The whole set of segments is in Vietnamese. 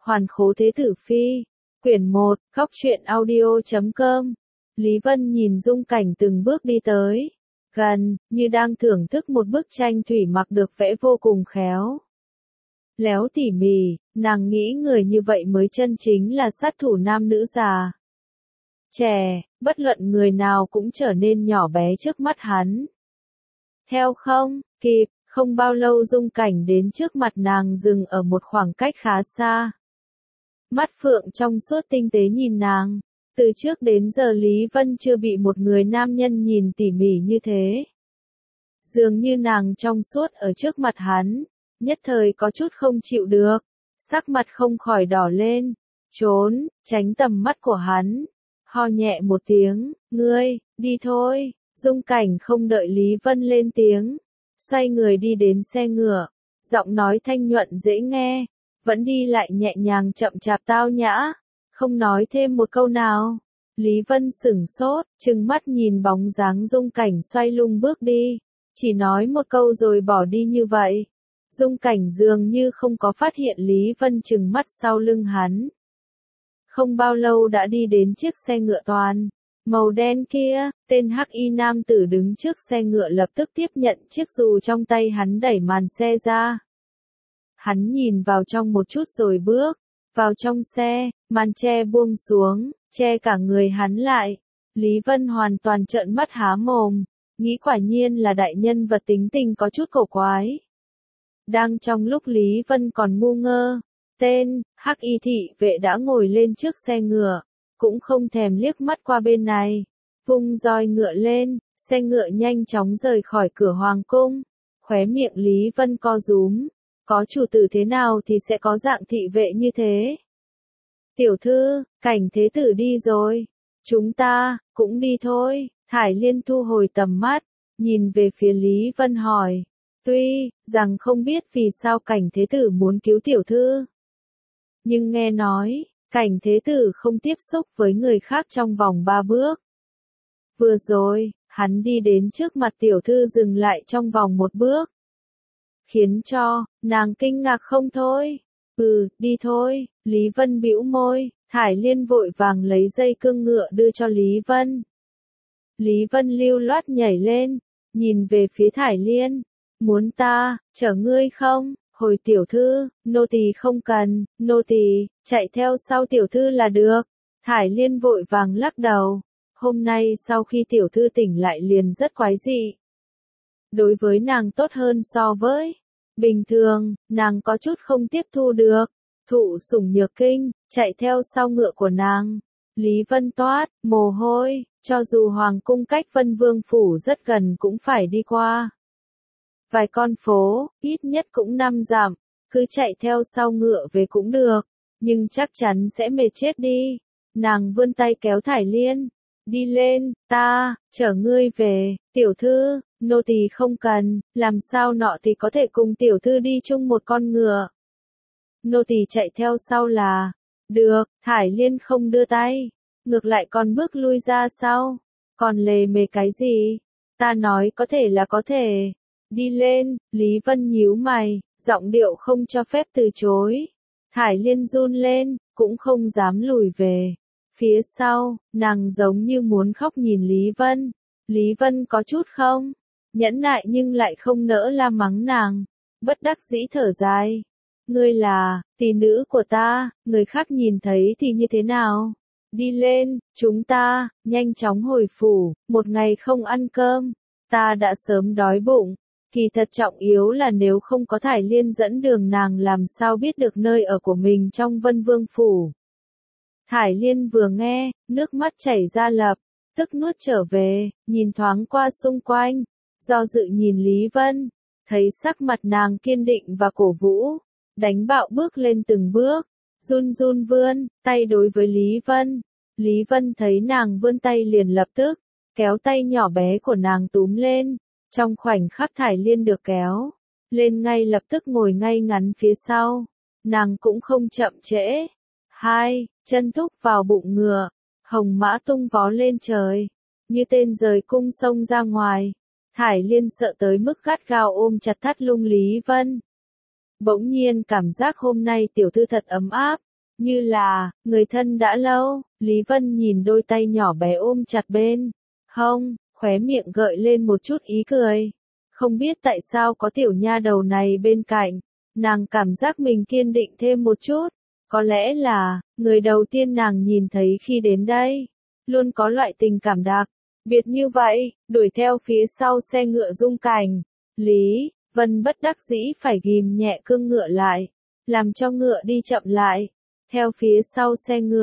Hoàn khố thế tử phi. Quyển 1, Góc truyện audio.com. Lý Vân nhìn Dung Cảnh từng bước đi tới. Gần, như đang thưởng thức một bức tranh thủy mặc được vẽ vô cùng khéo léo tỉ mỉ, nàng nghĩ người như vậy mới chân chính là sát thủ nam nữ già. Trẻ, bất luận người nào cũng trở nên nhỏ bé trước mắt hắn. Theo không kịp, không bao lâu Dung Cảnh đến trước mặt nàng dừng ở một khoảng cách khá xa. Mắt phượng trong suốt tinh tế nhìn nàng. Từ trước đến giờ Lý Vân chưa bị một người nam nhân nhìn tỉ mỉ như thế. Dường như nàng trong suốt ở trước mặt hắn, nhất thời có chút không chịu được, sắc mặt không khỏi đỏ lên, trốn, tránh tầm mắt của hắn, ho nhẹ một tiếng, ngươi, đi thôi. Dung Cảnh không đợi Lý Vân lên tiếng, xoay người đi đến xe ngựa, giọng nói thanh nhuận dễ nghe, vẫn đi lại nhẹ nhàng chậm chạp tao nhã, không nói thêm một câu nào. Lý Vân sửng sốt, trừng mắt nhìn bóng dáng Dung Cảnh xoay lung bước đi, chỉ nói một câu rồi bỏ đi như vậy. Dung Cảnh dường như không có phát hiện Lý Vân trừng mắt sau lưng hắn. Không bao lâu đã đi đến chiếc xe ngựa toàn màu đen kia, tên hắc y nam tử đứng trước xe ngựa lập tức tiếp nhận chiếc dù trong tay hắn, đẩy màn xe ra. Hắn nhìn vào trong một chút rồi bước vào trong xe, màn che buông xuống, che cả người hắn lại. Lý Vân hoàn toàn trợn mắt há mồm, nghĩ quả nhiên là đại nhân vật tính tình có chút cổ quái. Đang trong lúc Lý Vân còn ngu ngơ, tên hắc y thị vệ đã ngồi lên trước xe ngựa, cũng không thèm liếc mắt qua bên này, vung roi ngựa lên, xe ngựa nhanh chóng rời khỏi cửa hoàng cung. Khóe miệng Lý Vân co rúm, có chủ tử thế nào thì sẽ có dạng thị vệ như thế. Tiểu thư, Cảnh thế tử đi rồi, chúng ta cũng đi thôi. Thải Liên thu hồi tầm mắt, nhìn về phía Lý Vân hỏi, tuy rằng không biết vì sao Cảnh thế tử muốn cứu tiểu thư, nhưng nghe nói Cảnh thế tử không tiếp xúc với người khác trong vòng 3 bước. Vừa rồi, hắn đi đến trước mặt tiểu thư dừng lại trong vòng 1 bước, khiến cho nàng kinh ngạc không thôi. Đi thôi. Lý Vân bĩu môi. Thải Liên vội vàng lấy dây cương ngựa đưa cho Lý Vân. Lý Vân lưu loát nhảy lên, nhìn về phía Thải Liên, muốn ta chở ngươi không? Hồi tiểu thư, nô tỳ không cần, nô tỳ chạy theo sau tiểu thư là được. Thải Liên vội vàng lắc đầu, hôm nay sau khi tiểu thư tỉnh lại liền rất quái dị. Đối với nàng tốt hơn so với bình thường, nàng có chút không tiếp thu được. Thụ sủng nhược kinh, chạy theo sau ngựa của nàng. Lý Vân toát mồ hôi, cho dù hoàng cung cách Vân Vương phủ rất gần cũng phải đi qua vài con phố, ít nhất cũng 5 dặm, cứ chạy theo sau ngựa về cũng được, nhưng chắc chắn sẽ mệt chết đi. Nàng vươn tay kéo Thải Liên, đi lên, ta chở ngươi về. Tiểu thư, nô tỳ không cần, làm sao nọ thì có thể cùng tiểu thư đi chung một con ngựa. Nô tỳ chạy theo sau là được. Thải Liên không đưa tay, ngược lại còn bước lui ra sau. Còn lề mề cái gì? Ta nói có thể là có thể. Đi lên. Lý Vân nhíu mày, giọng điệu không cho phép từ chối. Thải Liên run lên, cũng không dám lùi về. Phía sau, nàng giống như muốn khóc nhìn Lý Vân. Lý Vân có chút không nhẫn nại nhưng lại không nỡ la mắng nàng, bất đắc dĩ thở dài. Ngươi là tỷ nữ của ta, người khác nhìn thấy thì như thế nào? Đi lên, chúng ta nhanh chóng hồi phủ. Một ngày không ăn cơm, ta đã sớm đói bụng. Kỳ thật trọng yếu là nếu không có Thải Liên dẫn đường nàng làm sao biết được nơi ở của mình trong Vân Vương phủ. Thải Liên vừa nghe, nước mắt chảy ra lập tức nuốt trở về, nhìn thoáng qua xung quanh, do dự nhìn Lý Vân, thấy sắc mặt nàng kiên định và cổ vũ, đánh bạo bước lên từng bước, run run vươn tay đối với Lý Vân. Lý Vân thấy nàng vươn tay liền lập tức kéo tay nhỏ bé của nàng túm lên. Trong khoảnh khắc Thải Liên được kéo lên ngay lập tức ngồi ngay ngắn phía sau, nàng cũng không chậm trễ, hai chân thúc vào bụng ngựa, hồng mã tung vó lên trời, như tên rời cung xông ra ngoài. Thải Liên sợ tới mức gắt gao ôm chặt thắt lưng Lý Vân. Bỗng nhiên cảm giác hôm nay tiểu thư thật ấm áp, Như là, người thân đã lâu, Lý Vân nhìn đôi tay nhỏ bé ôm chặt bên hông, khóe miệng gợi lên một chút ý cười. Không biết tại sao có tiểu nha đầu này bên cạnh, nàng cảm giác mình kiên định thêm một chút. Có lẽ là, người đầu tiên nàng nhìn thấy khi đến đây, luôn có loại tình cảm đặc biệt như vậy, đuổi theo phía sau xe ngựa Dung Cảnh. Lý Vân bất đắc dĩ phải ghim nhẹ cương ngựa lại, làm cho ngựa đi chậm lại. Theo phía sau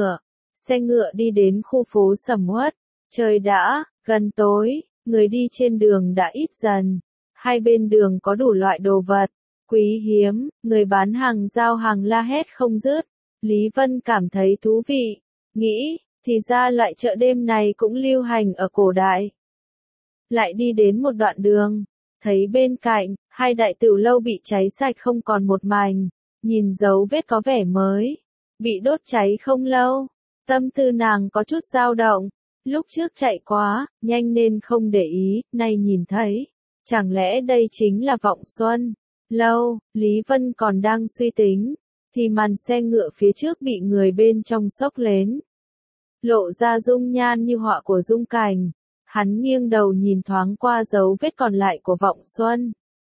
xe ngựa đi đến khu phố sầm uất. Trời đã gần tối, người đi trên đường đã ít dần. Hai bên đường có đủ loại đồ vật quý hiếm, người bán hàng giao hàng la hét không dứt. Lý Vân cảm thấy thú vị, nghĩ, thì ra loại chợ đêm này cũng lưu hành ở cổ đại. Lại đi đến một đoạn đường, thấy bên cạnh, hai đại tiểu lâu bị cháy sạch không còn một mảnh, nhìn dấu vết có vẻ mới, bị đốt cháy không lâu. Tâm tư nàng có chút dao động, lúc trước chạy quá, nhanh nên không để ý, nay nhìn thấy, chẳng lẽ đây chính là Vọng Xuân Lâu. Lý Vân còn đang suy tính, thì màn xe ngựa phía trước bị người bên trong xốc lên, lộ ra dung nhan như họa của Dung Cảnh. Hắn nghiêng đầu nhìn thoáng qua dấu vết còn lại của Vọng Xuân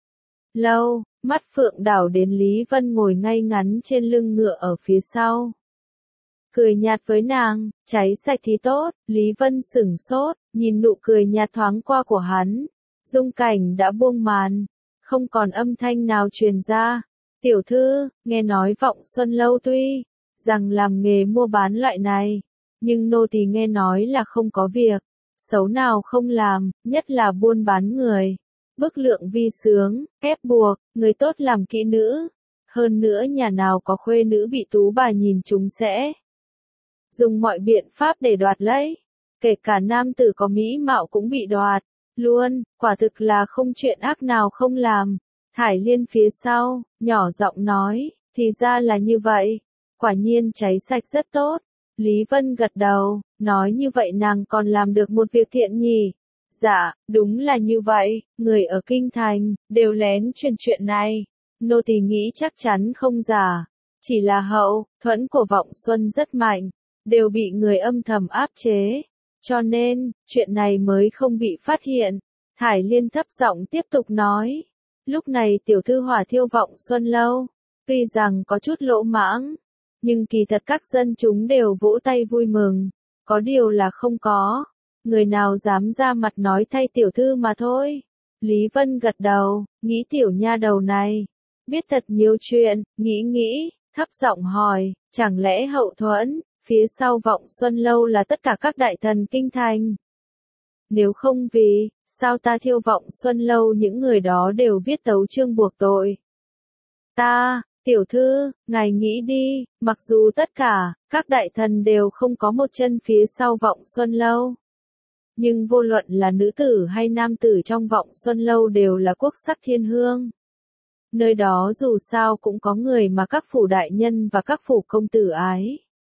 Lâu, mắt phượng đảo đến Lý Vân ngồi ngay ngắn trên lưng ngựa ở phía sau. Cười nhạt với nàng, cháy sạch thì tốt. Lý Vân sửng sốt, nhìn nụ cười nhạt thoáng qua của hắn. Dung Cảnh đã buông màn, không còn âm thanh nào truyền ra. Tiểu thư, nghe nói Vọng Xuân Lâu tuy rằng làm nghề mua bán loại này, nhưng nô tỳ nghe nói là không có việc xấu nào không làm, nhất là buôn bán người, bức lượng vi sướng, ép buộc, người tốt làm kỹ nữ. Hơn nữa nhà nào có khuê nữ bị tú bà nhìn chúng sẽ dùng mọi biện pháp để đoạt lấy. Kể cả nam tử có mỹ mạo cũng bị đoạt luôn, quả thực là không chuyện ác nào không làm. Thải Liên phía sau, nhỏ giọng nói, thì ra là như vậy, quả nhiên cháy sạch rất tốt. Lý Vân gật đầu, nói như vậy nàng còn làm được một việc thiện nhỉ? Dạ, đúng là như vậy, người ở Kinh Thành, đều lén truyền chuyện này. Nô tỳ nghĩ chắc chắn không giả, chỉ là hậu thuẫn của Vọng Xuân rất mạnh, đều bị người âm thầm áp chế, cho nên, chuyện này mới không bị phát hiện. Thải Liên thấp giọng tiếp tục nói, lúc này tiểu thư hỏa thiêu Vọng Xuân Lâu, tuy rằng có chút lỗ mãng, nhưng kỳ thật các dân chúng đều vỗ tay vui mừng, có điều là không có người nào dám ra mặt nói thay tiểu thư mà thôi. Lý Vân gật đầu, nghĩ tiểu nha đầu này biết thật nhiều chuyện, nghĩ, thấp giọng hỏi, chẳng lẽ hậu thuẫn phía sau Vọng Xuân Lâu là tất cả các đại thần Kinh Thành? Nếu không vì sao ta thiêu Vọng Xuân Lâu những người đó đều viết tấu chương buộc tội ta? Tiểu thư, ngài nghĩ đi, mặc dù tất cả các đại thần đều không có một chân phía sau Vọng Xuân Lâu, nhưng vô luận là nữ tử hay nam tử trong Vọng Xuân Lâu đều là quốc sắc thiên hương. Nơi đó dù sao cũng có người mà các phủ đại nhân và các phủ công tử ái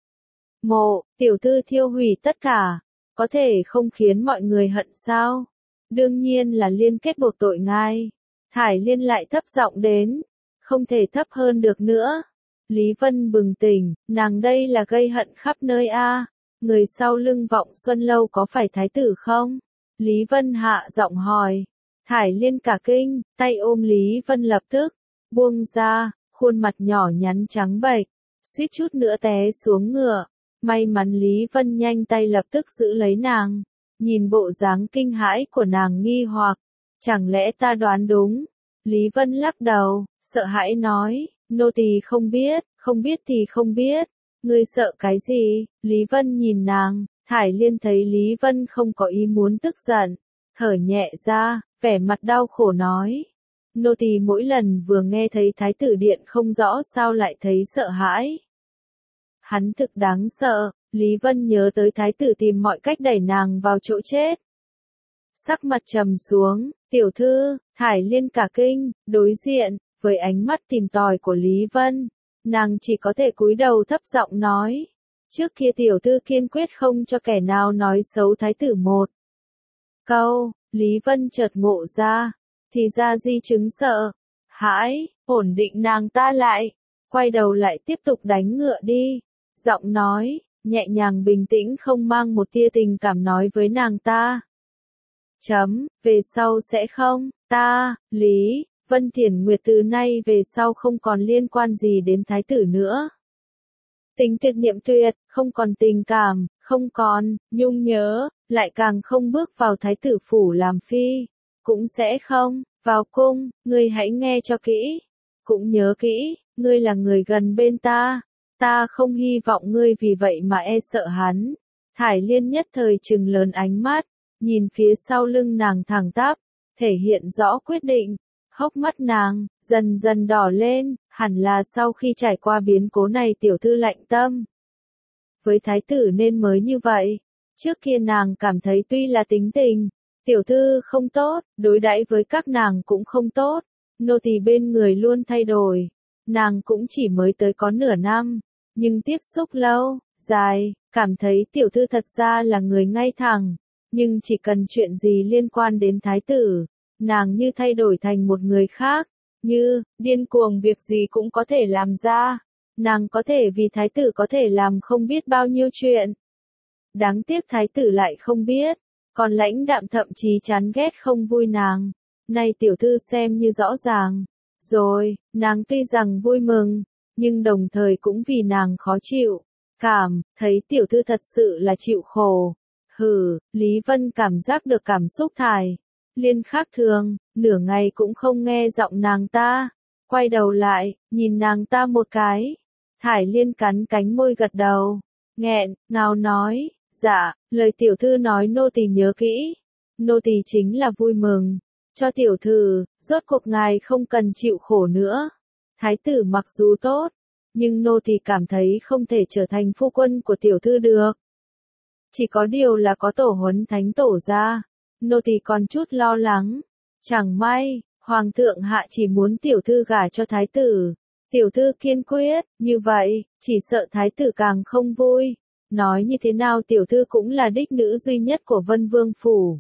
mộ. Tiểu thư thiêu hủy tất cả, có thể không khiến mọi người hận sao? Đương nhiên là liên kết buộc tội ngài. Thải Liên lại thấp giọng đến, không thể thấp hơn được nữa. Lý Vân bừng tỉnh, nàng đây là gây hận khắp nơi a. Người sau lưng Vọng Xuân Lâu có phải thái tử không? Lý Vân hạ giọng hỏi. Thải Liên cả kinh, tay ôm Lý Vân lập tức buông ra, khuôn mặt nhỏ nhắn trắng bệch, suýt chút nữa té xuống ngựa. May mắn Lý Vân nhanh tay lập tức giữ lấy nàng, nhìn bộ dáng kinh hãi của nàng nghi hoặc, chẳng lẽ ta đoán đúng? Lý Vân lắc đầu, sợ hãi nói, nô tỳ không biết thì không biết, ngươi sợ cái gì? Lý Vân nhìn nàng, Thải Liên thấy Lý Vân không có ý muốn tức giận, thở nhẹ ra, vẻ mặt đau khổ nói, nô tỳ mỗi lần vừa nghe thấy Thái tử điện không rõ sao lại thấy sợ hãi. Hắn thực đáng sợ. Lý Vân nhớ tới thái tử tìm mọi cách đẩy nàng vào chỗ chết. Sắc mặt trầm xuống, tiểu thư, Thải Liên cả kinh, đối diện với ánh mắt tìm tòi của Lý Vân, nàng chỉ có thể cúi đầu thấp giọng nói, trước kia tiểu thư kiên quyết không cho kẻ nào nói xấu thái tử một câu. Lý Vân chợt ngộ ra, thì ra di chứng sợ hãi, ổn định nàng ta lại, quay đầu lại tiếp tục đánh ngựa đi. giọng nói, nhẹ nhàng bình tĩnh không mang một tia tình cảm nói với nàng ta. Về sau sẽ không, ta, Lý Vân Thiển Nguyệt từ nay về sau không còn liên quan gì đến thái tử nữa. Tính tuyệt niệm tuyệt, không còn tình cảm, không còn nhung nhớ, lại càng không bước vào thái tử phủ làm phi, cũng sẽ không vào cung, ngươi hãy nghe cho kỹ, cũng nhớ kỹ, ngươi là người gần bên ta không hy vọng ngươi vì vậy mà e sợ hắn. Thải Liên nhất thời trừng lớn ánh mắt, nhìn phía sau lưng nàng thẳng tắp, thể hiện rõ quyết định, hốc mắt nàng dần dần đỏ lên, hẳn là sau khi trải qua biến cố này tiểu thư lạnh tâm. Với thái tử nên mới như vậy, trước kia nàng cảm thấy tuy là tính tình, tiểu thư không tốt, đối đãi với các nàng cũng không tốt, nô tỳ bên người luôn thay đổi, nàng cũng chỉ mới tới có nửa năm, nhưng tiếp xúc lâu, dài, cảm thấy tiểu thư thật ra là người ngay thẳng, nhưng chỉ cần chuyện gì liên quan đến thái tử, nàng như thay đổi thành một người khác, như, điên cuồng việc gì cũng có thể làm ra, nàng có thể vì thái tử có thể làm không biết bao nhiêu chuyện. Đáng tiếc thái tử lại không biết, còn lãnh đạm thậm chí chán ghét không vui nàng, nay tiểu thư xem như rõ ràng, rồi, nàng tuy rằng vui mừng, nhưng đồng thời cũng vì nàng khó chịu, thấy tiểu thư thật sự là chịu khổ. Lý Vân cảm giác được cảm xúc Thải Liên khác thường, nửa ngày cũng không nghe giọng nàng ta, quay đầu lại, nhìn nàng ta một cái. Thải Liên cắn cánh môi gật đầu, nghẹn ngào nói, dạ, lời tiểu thư nói nô tỳ nhớ kỹ, nô tỳ chính là vui mừng, cho tiểu thư, rốt cuộc ngài không cần chịu khổ nữa. Thái tử mặc dù tốt, nhưng nô tỳ cảm thấy không thể trở thành phu quân của tiểu thư được. Chỉ có điều là có tổ huấn thánh tổ ra, nô tỳ còn chút lo lắng. Chẳng may, hoàng thượng hạ chỉ muốn tiểu thư gả cho thái tử. Tiểu thư kiên quyết, như vậy, chỉ sợ thái tử càng không vui. Nói như thế nào tiểu thư cũng là đích nữ duy nhất của Vân Vương phủ.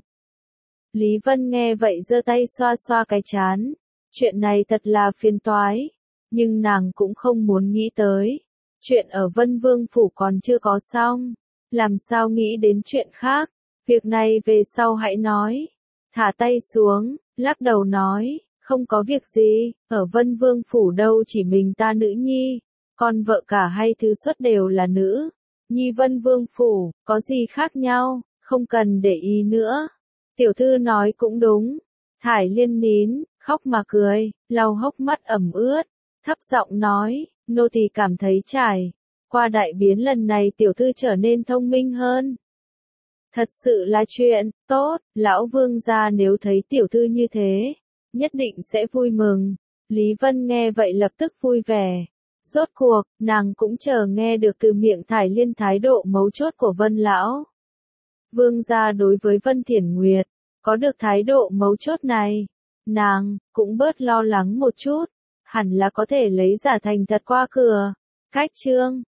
Lý Vân nghe vậy giơ tay xoa xoa cái trán. Chuyện này thật là phiền toái. Nhưng nàng cũng không muốn nghĩ tới. Chuyện ở Vân Vương phủ còn chưa có xong. Làm sao nghĩ đến chuyện khác. Việc này về sau hãy nói. Thả tay xuống, lắc đầu nói, không có việc gì, ở Vân Vương phủ đâu chỉ mình ta nữ nhi, con vợ cả hay thứ xuất đều là nữ. Nhi Vân Vương phủ, có gì khác nhau, không cần để ý nữa. Tiểu thư nói cũng đúng. Thải Liên nín, khóc mà cười, lau hốc mắt ẩm ướt, thấp giọng nói, nô tỳ cảm thấy trải qua đại biến lần này tiểu thư trở nên thông minh hơn. Thật sự là chuyện tốt, lão vương gia nếu thấy tiểu thư như thế, nhất định sẽ vui mừng. Lý Vân nghe vậy lập tức vui vẻ. Rốt cuộc, nàng cũng chờ nghe được từ miệng Thải Liên thái độ mấu chốt của Vân lão. Vương gia đối với Vân Thiển Nguyệt, có được thái độ mấu chốt này, nàng cũng bớt lo lắng một chút, hẳn là có thể lấy giả thành thật qua cửa. Cách chương